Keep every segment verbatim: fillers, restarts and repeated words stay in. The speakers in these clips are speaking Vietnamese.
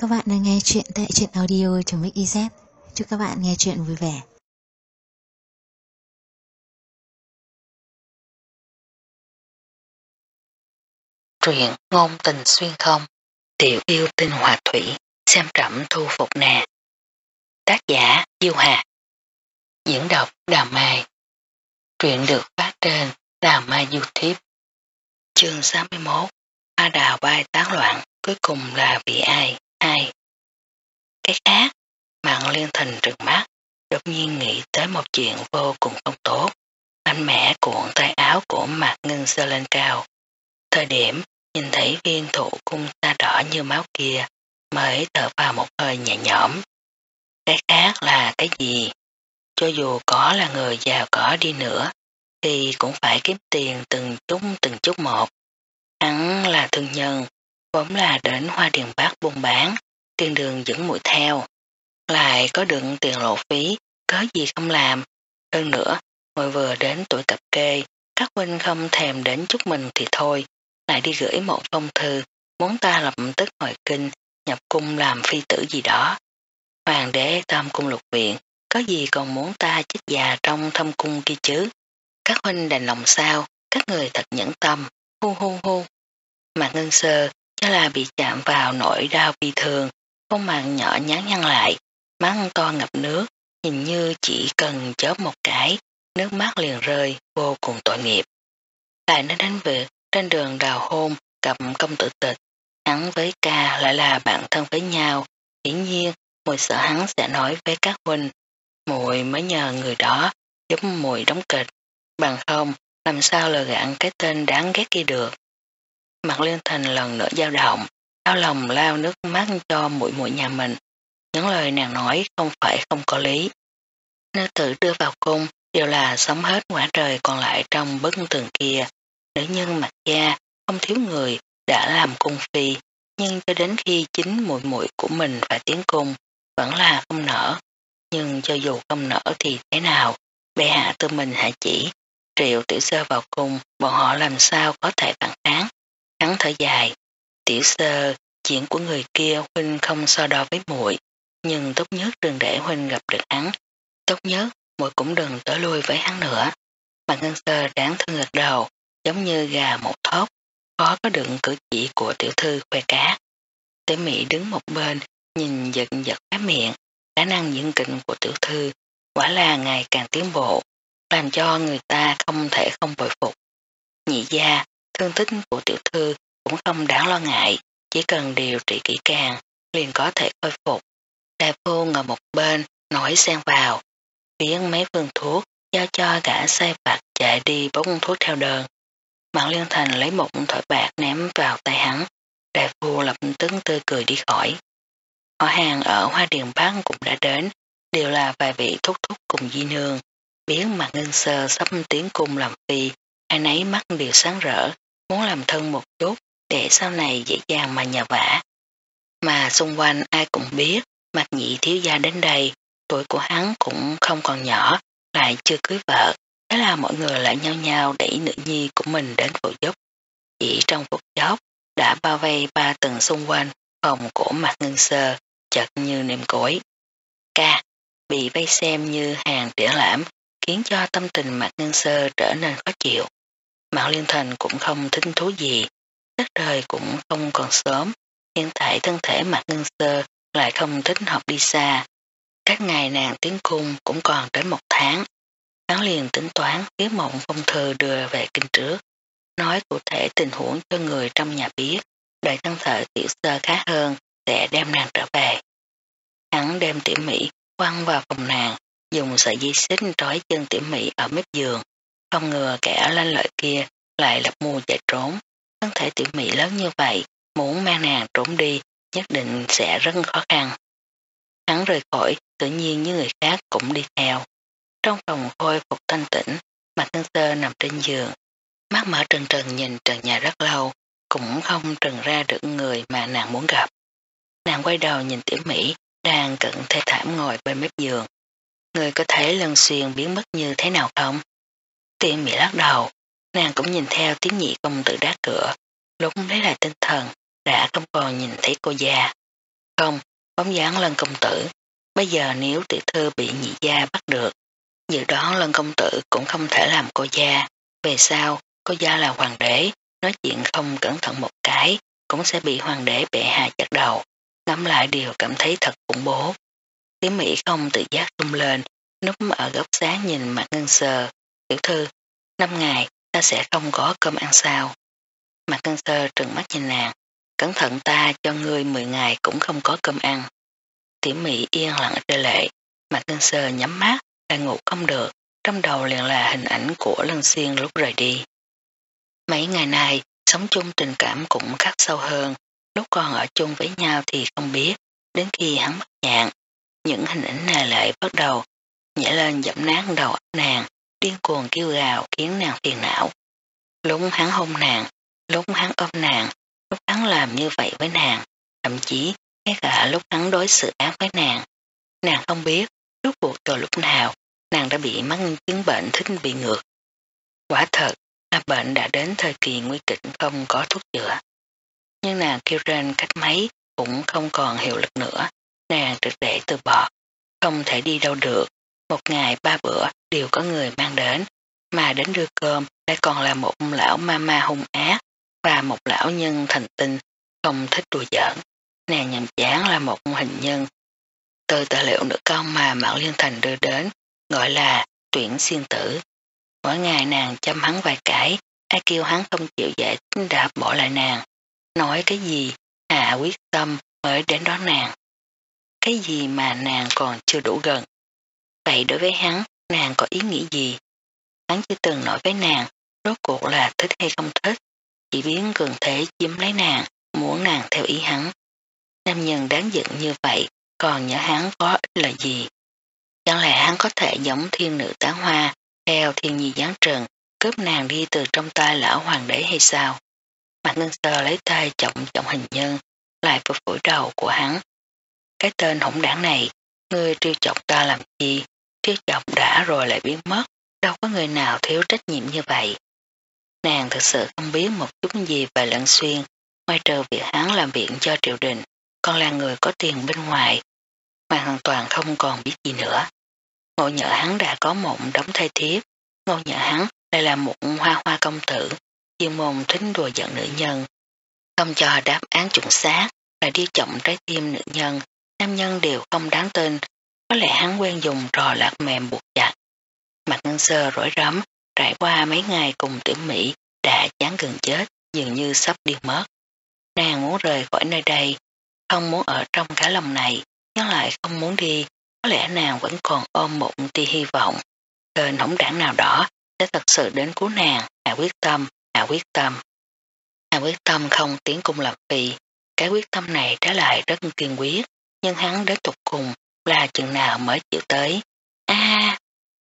các bạn đang nghe chuyện tại truyện audio.mix.iz. Chúc các bạn nghe chuyện vui vẻ. Truyện ngôn tình xuyên không, tiểu yêu tinh hòa thủy, xem trẫm thu phục nè. Tác giả Diêu Hà. Diễn đọc Đào Mai. Truyện được phát trên Đào Mai YouTube. Chương sáu mươi mốt. Hoa đào bay tán loạn, cuối cùng là vì ai? Ai? Cái khác, Mạng Liên Thành trừng mắt, đột nhiên nghĩ tới một chuyện vô cùng không tốt. Mạnh mẽ cuộn tay áo của Mạc Ngân giơ lên cao. Thời điểm nhìn thấy viên thủ cung ta đỏ như máu kia mới thở vào một hơi nhẹ nhõm. Cái khác là cái gì? Cho dù có là người giàu có đi nữa thì cũng phải kiếm tiền từng chút từng chút một. Hắn là thương nhân, vốn là đến Hoa Điền Bắc buôn bán, tiền đường dẫn mũi theo. Lại có được tiền lộ phí, có gì không làm. Hơn nữa, hồi vừa đến tuổi cập kê, các huynh không thèm đến chúc mừng thì thôi, lại đi gửi một phong thư, muốn ta lập tức hồi kinh, nhập cung làm phi tử gì đó. Hoàng đế Tam Cung Lục Viện, có gì còn muốn ta chết già trong thâm cung kia chứ? Các huynh đành lòng sao, các người thật nhẫn tâm, hu hu hu. Mạc Ngân Sơ, cho là bị chạm vào nỗi đau bi thương, khuôn mặt nhỏ nhắn nhăn lại, mắt to ngập nước, nhìn như chỉ cần chớp một cái, nước mắt liền rơi, vô cùng tội nghiệp. Lại nói đến việc trên đường đào hôn gặp công tử Tịch, hắn với ca lại là bạn thân với nhau, hiển nhiên mùi sợ hắn sẽ nói với các huynh, mùi mới nhờ người đó giúp mùi đóng kịch, bằng không làm sao lừa gạn cái tên đáng ghét kia được. Mạc Liên Thành lần nữa dao động, đau lòng lao nước mắt cho muội muội nhà mình. Những lời nàng nói không phải không có lý. Nữ tử đưa vào cung đều là sống hết quả trời còn lại trong bức tường kia. Nữ nhân Mạc gia không thiếu người đã làm cung phi, nhưng cho đến khi chính muội muội của mình phải tiến cung vẫn là không nở. Nhưng cho dù không nở thì thế nào, bệ hạ tự mình hạ chỉ, triệu tiểu sơ vào cung, bọn họ làm sao có thể phản kháng. Hắn thở dài, tiểu sơ, chuyện của người kia huynh không so đo với muội, nhưng tốt nhất đừng để huynh gặp được hắn, tốt nhất muội cũng đừng tới lui với hắn nữa. Mạc Ngân Sơ đáng thương gật đầu, giống như gà một thóc, khó có được cử chỉ của tiểu thư khoe cá. Tiểu Mỹ đứng một bên, nhìn giật giật khóe miệng, khả năng diễn kịch của tiểu thư quả là ngày càng tiến bộ, làm cho người ta không thể không bội phục. Nhị gia, thương tích của tiểu thư cũng không đáng lo ngại, chỉ cần điều trị kỹ càng, liền có thể khôi phục. Đại phu ngồi một bên, nói xen vào, biến mấy phương thuốc, giao cho gã sai vặt chạy đi bốc thuốc theo đơn. Mạc Liên Thành lấy một thỏi bạc ném vào tay hắn, đại phu lập tức tươi cười đi khỏi. Họ hàng ở Hoa Điền Bắc cũng đã đến, đều là vài vị thúc thúc cùng di nương, biến Mạc Ngân Sơ sắp tiến cung làm phi, ai nấy mắt đều sáng rỡ, muốn làm thân một chút để sau này dễ dàng mà nhờ vả. Mà xung quanh ai cũng biết Mạc Nhị thiếu gia đến đây, tuổi của hắn cũng không còn nhỏ, lại chưa cưới vợ, thế là mọi người lại nhau nhau đẩy nữ nhi của mình đến phụ giúp. Chỉ trong phút chốc đã bao vây ba tầng xung quanh phòng của Mạc Ngân Sơ, chật như nêm cối. Ca bị vây xem như hàng triển lãm, khiến cho tâm tình Mạc Ngân Sơ trở nên khó chịu. Mạc Liên Thành cũng không thích thú gì, đất trời cũng không còn sớm, hiện tại thân thể Mạc Ngân Sơ lại không thích học đi xa. Các ngày nàng tiến cung cũng còn đến một tháng. Hắn liền tính toán viết một phong thư đưa về kinh trước, nói cụ thể tình huống cho người trong nhà biết, đợi thân thể tiểu sơ khá hơn sẽ đem nàng trở về. Hắn đem Tiểu Mỹ quăng vào phòng nàng, dùng sợi dây xích trói chân Tiểu Mỹ ở mép giường, không ngừa kẻ lanh lợi kia lại lập mưu chạy trốn. Thân thể Tiểu Mỹ lớn như vậy, muốn mang nàng trốn đi nhất định sẽ rất khó khăn. Hắn rời khỏi, tự nhiên như người khác cũng đi theo. Trong phòng khôi phục thanh tĩnh, Mạc Ngân Sơ nằm trên giường, mắt mở trần trần nhìn trần nhà rất lâu, cũng không trần ra được người mà nàng muốn gặp. Nàng quay đầu nhìn Tiểu Mỹ đang cận thê thảm ngồi bên mép giường. Người có thể lần xuyên biến mất như thế nào không? Tiểu Mỹ lắc đầu, nàng cũng nhìn theo tiếng nhị công tử đá cửa, lúc lấy lại tinh thần, đã không còn nhìn thấy cô già. Không, bóng dáng Lân công tử. Bây giờ nếu tiểu thư bị nhị gia bắt được, dự đoán Lân công tử cũng không thể làm cô gia. Về sau, cô gia là hoàng đế, nói chuyện không cẩn thận một cái, cũng sẽ bị hoàng đế bệ hạ chặt đầu. Ngắm lại đều cảm thấy thật khủng bố. Tiếng Mỹ không tự giác tung lên, núp ở góc sáng nhìn mặt Ngân Sơ. Tiểu thư, năm ngày ta sẽ không có cơm ăn sao. Mặt Ngân Sơ trừng mắt nhìn nàng, cẩn thận ta cho ngươi mười ngày cũng không có cơm ăn. Tiểu Mỹ yên lặng rơi lệ, mặt Ngân Sơ nhắm mắt, lại ngủ không được, trong đầu liền là hình ảnh của Lân Xuyên lúc rời đi. Mấy ngày này, sống chung tình cảm cũng khắc sâu hơn, lúc còn ở chung với nhau thì không biết, đến khi hắn mất nhạn, những hình ảnh nề lệ bắt đầu nhảy lên dẫm nát đầu óc nàng, điên cuồng kêu gào khiến nàng phiền não. Lúc hắn hôn nàng, lúc hắn ôm nàng, lúc hắn làm như vậy với nàng, thậm chí ngay cả lúc hắn đối xử ác với nàng. Nàng không biết, rốt cuộc từ lúc nào, nàng đã bị mắc chứng bệnh thích bị ngược. Quả thật là bệnh đã đến thời kỳ nguy kịch không có thuốc chữa. Nhưng nàng kêu trên cách mấy cũng không còn hiệu lực nữa, nàng trực để từ bỏ, không thể đi đâu được. Một ngày ba bữa đều có người mang đến, mà đến đưa cơm lại còn là một lão mama hung ác và một lão nhân thành tinh, không thích đùa giỡn. Nàng nhầm chán là một hình nhân. Từ tài liệu nữ công mà Mạo Liên Thành đưa đến, gọi là tuyển xuyên tử. Mỗi ngày nàng chăm hắn vài cái, ai kêu hắn không chịu giải đã bỏ lại nàng. Nói cái gì, hạ quyết tâm mới đến đó nàng. Cái gì mà nàng còn chưa đủ gần. Vậy đối với hắn, nàng có ý nghĩ gì? Hắn chưa từng nói với nàng, rốt cuộc là thích hay không thích, chỉ biến cường thế chiếm lấy nàng, muốn nàng theo ý hắn. Nam nhân đáng giận như vậy, còn nhớ hắn có ích là gì? Chẳng lẽ hắn có thể giống thiên nữ tán hoa, theo thiên nhi giáng trần, cướp nàng đi từ trong tay lão hoàng đế hay sao? Mạc Ngân Sơ lấy tay trọng trọng hình nhân, lại phục phủi đầu của hắn. Cái tên hỗn đảng này, ngươi trêu chọc ta làm gì? Trêu chọc đã rồi lại biến mất, đâu có người nào thiếu trách nhiệm như vậy. Nàng thực sự không biết một chút gì về Lân Xuyên, ngoài trừ việc hắn làm việc cho triều đình, còn là người có tiền bên ngoài, mà hoàn toàn không còn biết gì nữa. Ngộ nhỡ hắn đã có một đống thai thiếp, ngộ nhỡ hắn lại là một hoa hoa công tử, chuyên môn thính đùa giận nữ nhân. Không cho đáp án chuẩn xác, là đi trọng trái tim nữ nhân, nam nhân đều không đáng tin, có lẽ hắn quen dùng trò lạc mềm buộc chặt. Mặt Ngân Sơ rối rắm, trải qua mấy ngày cùng Tiểu Mỹ đã chán gần chết, dường như sắp đi mất. Nàng muốn rời khỏi nơi đây, không muốn ở trong cái lòng này, nhưng lại không muốn đi, có lẽ nàng vẫn còn ôm một tia hy vọng. Tên hỗn đảng nào đó sẽ thật sự đến cứu nàng, hạ quyết tâm, hạ quyết tâm. Hạ quyết tâm không tiến cung làm phi, cái quyết tâm này trái lại rất kiên quyết, nhưng hắn đến tục cùng là chừng nào mới chịu tới. A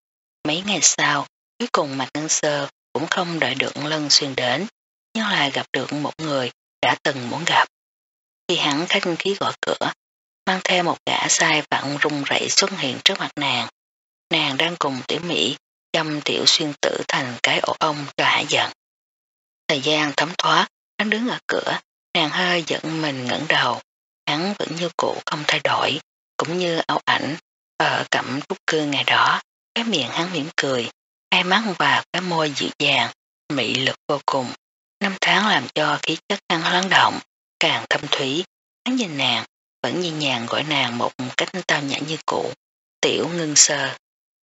Mấy ngày sau, cuối cùng Mạc Ngân Sơ cũng không đợi được Lân Xuyên đến, nhưng lại gặp được một người đã từng muốn gặp. Khi hắn khách khí gọi cửa, mang theo một gã sai vặn rung rẩy xuất hiện trước mặt nàng. Nàng đang cùng Tiểu Mỹ chăm Tiểu Xuyên tử thành cái ổ ong cho hả giận. Thời gian thấm thoát, hắn đứng ở cửa, nàng hơi giận mình ngẩng đầu. Hắn vẫn như cũ không thay đổi, cũng như ảo ảnh ở cẩm trúc cư ngày đó. Cái miệng hắn mỉm cười, hai mắt và cái môi dịu dàng, mị lực vô cùng. Năm tháng làm cho khí chất hắn lắng động, càng thâm thúy. Hắn nhìn nàng, vẫn nhẹ nhàng gọi nàng một cách tao nhã như cũ. Tiểu Ngân Sơ.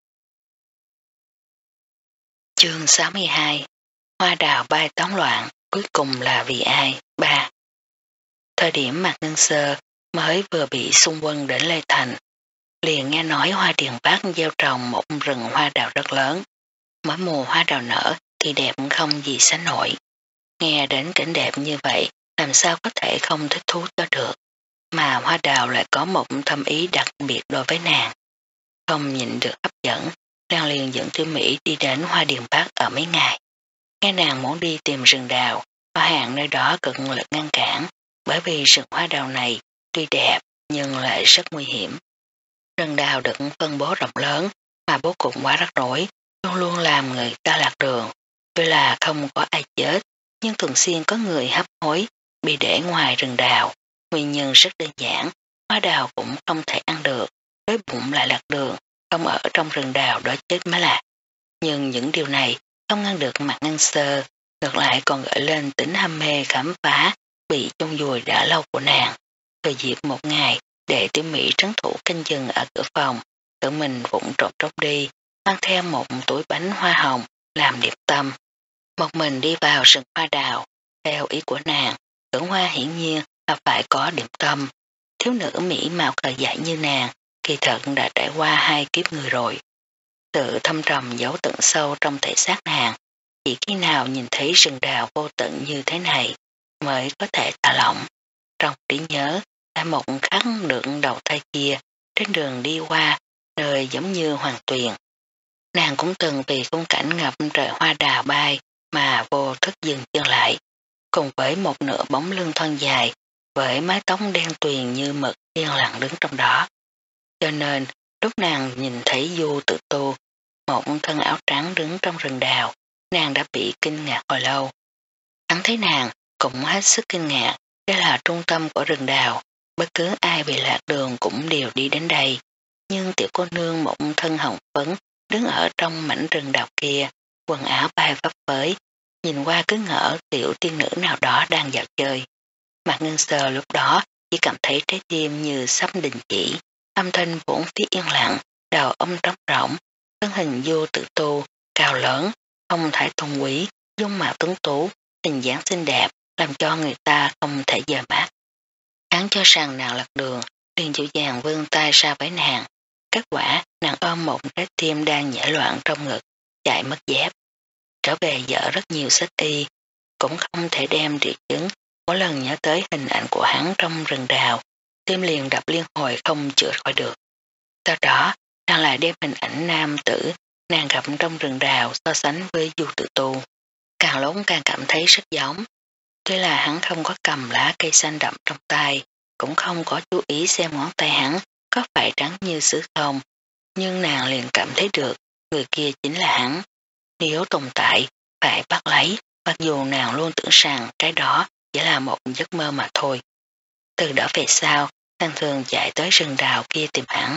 Chương sáu mươi hai. Hoa đào bay tán loạn, cuối cùng là vì ai? Ba. Thời điểm Mạc Ngân Sơ mới vừa bị xung quân đến Lê Thành, liền nghe nói Hoa Điền Bắc gieo trồng một rừng hoa đào rất lớn. Mỗi mùa hoa đào nở thì đẹp không gì sánh nổi. Nghe đến cảnh đẹp như vậy, làm sao có thể không thích thú cho được. Mà hoa đào lại có một thâm ý đặc biệt đối với nàng. Không nhịn được hấp dẫn, nàng liền dẫn Tiểu Mỹ đi đến Hoa Điền Bắc ở mấy ngày. Nghe nàng muốn đi tìm rừng đào, Hoa Hàng nơi đó cực lực ngăn cản, bởi vì rừng hoa đào này tuy đẹp nhưng lại rất nguy hiểm. Rừng đào được phân bố rộng lớn mà bố cục quá rắc rối, luôn luôn làm người ta lạc đường. Tuy là không có ai chết, nhưng thường xuyên có người hấp hối bị để ngoài rừng đào. Nguyên nhân rất đơn giản, hoa đào cũng không thể ăn được, với bụng lại lạc đường, không ở trong rừng đào đó chết mới lạc. Nhưng những điều này không ngăn được Mạc Ngân Sơ, ngược lại còn gợi lên tính ham mê khám phá bị chôn vùi đã lâu của nàng. Thời dịp một ngày để Tiểu Mỹ trấn thủ canh chừng ở cửa phòng, tự mình vụng trộm trốn đi, mang theo một túi bánh hoa hồng làm điểm tâm. Một mình đi vào rừng hoa đào, theo ý của nàng, tưởng hoa hiển nhiên là phải có điểm tâm. Thiếu nữ mỹ mạo khờ dại như nàng, kỳ thật đã trải qua hai kiếp người rồi. Sự thâm trầm giấu tận sâu trong thể xác nàng, chỉ khi nào nhìn thấy rừng đào vô tận như thế này mới có thể thả lỏng. Trong trí nhớ, tại một khắc lượng đầu thai kia, trên đường đi qua, nơi giống như hoàng tuyền. Nàng cũng từng vì khung cảnh ngập trời hoa đào bay mà vô thức dừng chân lại, cùng với một nửa bóng lưng thon dài, với mái tóc đen tuyền như mực yên lặng đứng trong đó. Cho nên, lúc nàng nhìn thấy Du Tự Tu, một thân áo trắng đứng trong rừng đào, nàng đã bị kinh ngạc hồi lâu. Hắn thấy nàng cũng hết sức kinh ngạc, đây là trung tâm của rừng đào, bất cứ ai bị lạc đường cũng đều đi đến đây. Nhưng tiểu cô nương một thân hồng phấn đứng ở trong mảnh rừng đào kia, quần áo bay phấp phới, nhìn qua cứ ngỡ tiểu tiên nữ nào đó đang dạo chơi. Mạc Ngân Sơ lúc đó chỉ cảm thấy trái tim như sắp đình chỉ, âm thanh vốn phía yên lặng, đầu ông trống rỗng, thân hình Du Tự Tu, cao lớn, không thể tôn quý, dung mạo tuấn tú, hình dáng xinh đẹp, làm cho người ta không thể dời mắt. Hắn cho rằng nàng lạc đường, liền dịu dàng vươn tay ra với nàng. Kết quả, nàng ôm một trái tim đang nhảy loạn trong ngực, chạy mất dép. Trở về vợ rất nhiều sách y, cũng không thể đem triệu chứng. Mỗi lần nhớ tới hình ảnh của hắn trong rừng đào, tim liền đập liên hồi không chữa khỏi được. Sau đó, nàng lại đem hình ảnh nam tử nàng gặp trong rừng đào so sánh với Du Tự Tu. Càng lúc càng cảm thấy rất giống. Tuy là hắn không có cầm lá cây xanh đậm trong tay, cũng không có chú ý xem ngón tay hắn có phải trắng như sứ không, nhưng nàng liền cảm thấy được người kia chính là hắn. Nếu tồn tại, phải bắt lấy, mặc dù nàng luôn tưởng rằng cái đó chỉ là một giấc mơ mà thôi. Từ đó về sau, nàng thường chạy tới rừng đào kia tìm hắn.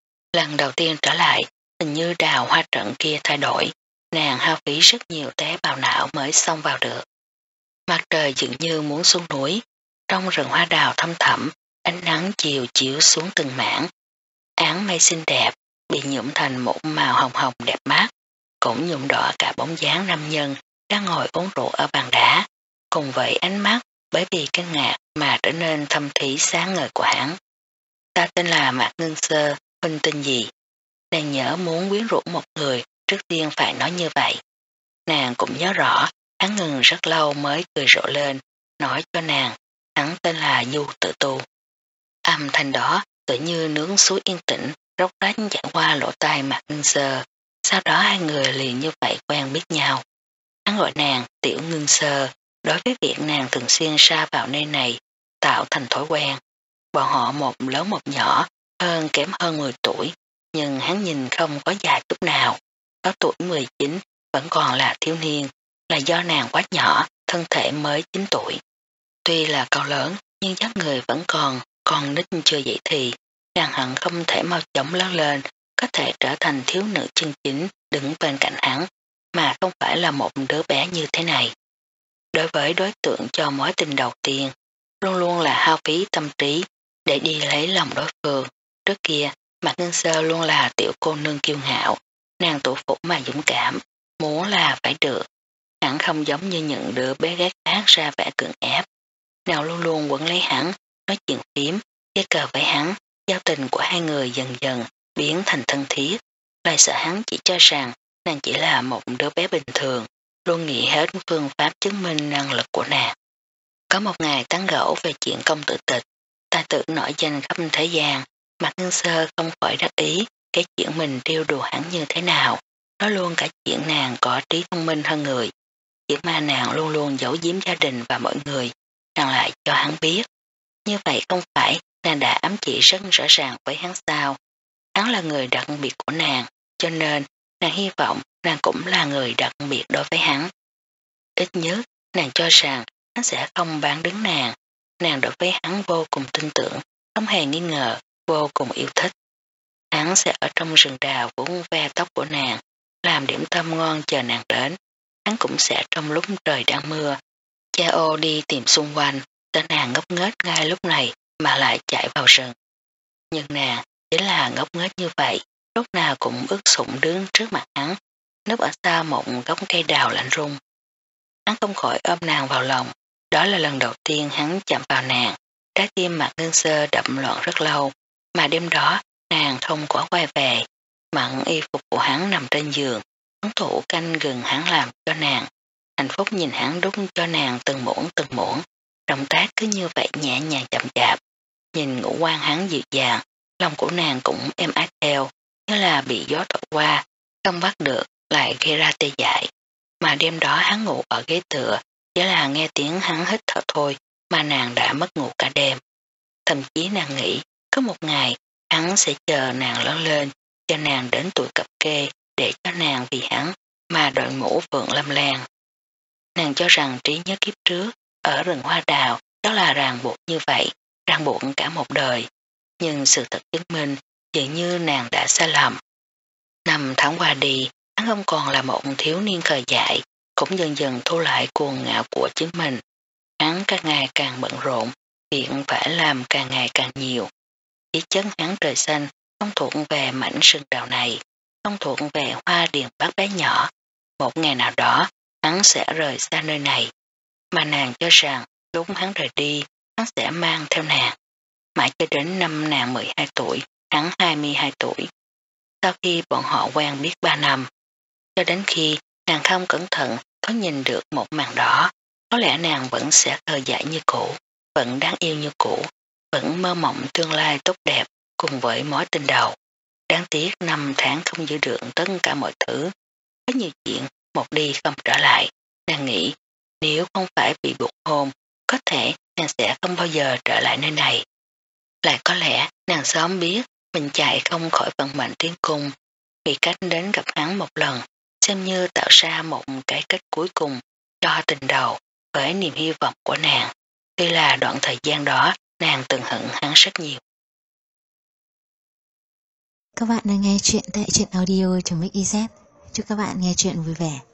Lần đầu tiên trở lại, hình như đào hoa trận kia thay đổi, nàng hao phí rất nhiều tế bào não mới xông vào được. Mặt trời dường như muốn xuống núi, trong rừng hoa đào thâm thẳm, ánh nắng chiều chiếu xuống từng mảng. Áng mây xinh đẹp, bị nhuộm thành một màu hồng hồng đẹp mắt, cũng nhuộm đỏ cả bóng dáng nam nhân đang ngồi uống rượu ở bàn đá, cùng với ánh mắt bởi vì kinh ngạc mà trở nên thâm thúy sáng ngời của hắn. Ta tên là Mạc Ngân Sơ, huynh tên gì? Nàng nhớ muốn quyến rũ một người, trước tiên phải nói như vậy. Nàng cũng nhớ rõ, hắn ngừng rất lâu mới cười rộ lên, nói cho nàng, hắn tên là Du Tự Tu. Âm thanh đó tự như nướng suối yên tĩnh, róc rách chạy qua lỗ tai Mạc Ngân Sơ. Sau đó hai người liền như vậy quen biết nhau. Hắn gọi nàng Tiểu Ngân Sơ, đối với việc nàng thường xuyên ra vào nơi này, tạo thành thói quen. Bọn họ một lớn một nhỏ, hơn kém hơn mười tuổi, nhưng hắn nhìn không có già chút nào. Ở tuổi mười chín vẫn còn là thiếu niên, là do nàng quá nhỏ, thân thể mới chín tuổi. Tuy là cao lớn, nhưng dáng người vẫn còn, còn nít chưa dậy thì, nàng hận không thể mau chóng lớn lên, có thể trở thành thiếu nữ chân chính đứng bên cạnh hắn, mà không phải là một đứa bé như thế này. Đối với đối tượng cho mối tình đầu tiên, luôn luôn là hao phí tâm trí để đi lấy lòng đối phương. Trước kia, Mạc Ngân Sơ luôn là tiểu cô nương kiêu ngạo, nàng tụ phục mà dũng cảm, muốn là phải được. Hắn không giống như những đứa bé gái khác ra vẻ cưỡng ép. Nàng luôn luôn quấn lấy hắn, nói chuyện phím, chơi cờ với hắn, giao tình của hai người dần dần biến thành thân thiết. Lại sợ hắn chỉ cho rằng nàng chỉ là một đứa bé bình thường, luôn nghĩ hết phương pháp chứng minh năng lực của nàng. Có một ngày tán gẫu về chuyện công tử tịch, tài tử nổi danh khắp thế gian, Mạc Ngân Sơ không khỏi đắc ý cái chuyện mình trêu đùa hắn như thế nào, nói luôn cả chuyện nàng có trí thông minh hơn người. Chỉ mà nàng luôn luôn giấu giếm gia đình và mọi người, nàng lại cho hắn biết. Như vậy không phải nàng đã ám chỉ rất rõ ràng với hắn sao. Hắn là người đặc biệt của nàng, cho nên nàng hy vọng nàng cũng là người đặc biệt đối với hắn. Ít nhất nàng cho rằng hắn sẽ không bán đứng nàng. Nàng đối với hắn vô cùng tin tưởng, không hề nghi ngờ, vô cùng yêu thích. Hắn sẽ ở trong rừng đào vuốt ve tóc của nàng, làm điểm tâm ngon chờ nàng đến. Hắn cũng sẽ trong lúc trời đang mưa, cha ô đi tìm xung quanh, cho nàng ngốc nghếch ngay lúc này mà lại chạy vào rừng. Nhưng nàng chỉ là ngốc nghếch như vậy, lúc nào cũng ướt sũng đứng trước mặt hắn, núp ở sau một gốc cây đào lạnh rung. Hắn không khỏi ôm nàng vào lòng, đó là lần đầu tiên hắn chạm vào nàng, trái tim Mạc Ngân Sơ đậm loạn rất lâu, mà đêm đó nàng không có quay về, mặn y phục của hắn nằm trên giường, hắn thủ canh gừng hắn làm cho nàng, hạnh phúc nhìn hắn đút cho nàng từng muỗng từng muỗng, động tác cứ như vậy nhẹ nhàng chậm chạp, nhìn ngũ quan hắn dịu dàng, lòng của nàng cũng êm ái theo, như là bị gió thổi qua, không bắt được lại gây ra tê dại. Mà đêm đó hắn ngủ ở ghế tựa, chỉ là nghe tiếng hắn hít thở thôi mà nàng đã mất ngủ cả đêm. Thậm chí nàng nghĩ có một ngày hắn sẽ chờ nàng lớn lên, cho nàng đến tuổi cập kê để cho nàng vì hắn mà đội mũ phượng lâm lan. Nàng cho rằng trí nhớ kiếp trước ở rừng hoa đào đó là ràng buộc như vậy, ràng buộc cả một đời. Nhưng sự thật chứng minh dường như nàng đã sai lầm. Năm tháng qua đi, hắn không còn là một thiếu niên khờ dại, cũng dần dần thu lại cuồng ngạo của chính mình. Hắn càng ngày càng bận rộn, việc phải làm càng ngày càng nhiều. Chỉ chất hắn trời xanh không thuộc về mảnh rừng đào này, không thuộc về hoa điền bát đáy nhỏ. Một ngày nào đó, hắn sẽ rời xa nơi này. Mà nàng cho rằng lúc hắn rời đi, hắn sẽ mang theo nàng. Mãi cho đến năm nàng mười hai tuổi, hắn hai mươi hai tuổi. Sau khi bọn họ quen biết ba năm, cho đến khi nàng không cẩn thận có nhìn được một màn đó, có lẽ nàng vẫn sẽ khờ dại như cũ, vẫn đáng yêu như cũ, vẫn mơ mộng tương lai tốt đẹp cùng với mối tình đầu. Đáng tiếc năm tháng không giữ được tất cả mọi thứ. Có nhiều chuyện một đi không trở lại. Nàng nghĩ nếu không phải bị buộc hôn, có thể nàng sẽ không bao giờ trở lại nơi này. Lại có lẽ nàng sớm biết mình chạy không khỏi vận mệnh tiến cung, vì cách đến gặp hắn một lần, xem như tạo ra một cái kết cuối cùng cho tình đầu với niềm hy vọng của nàng. Tuy là đoạn thời gian đó nàng từng hận hắn rất nhiều. Các bạn đang nghe chuyện tại truyện audio.mixyz. Chúc các bạn nghe chuyện vui vẻ.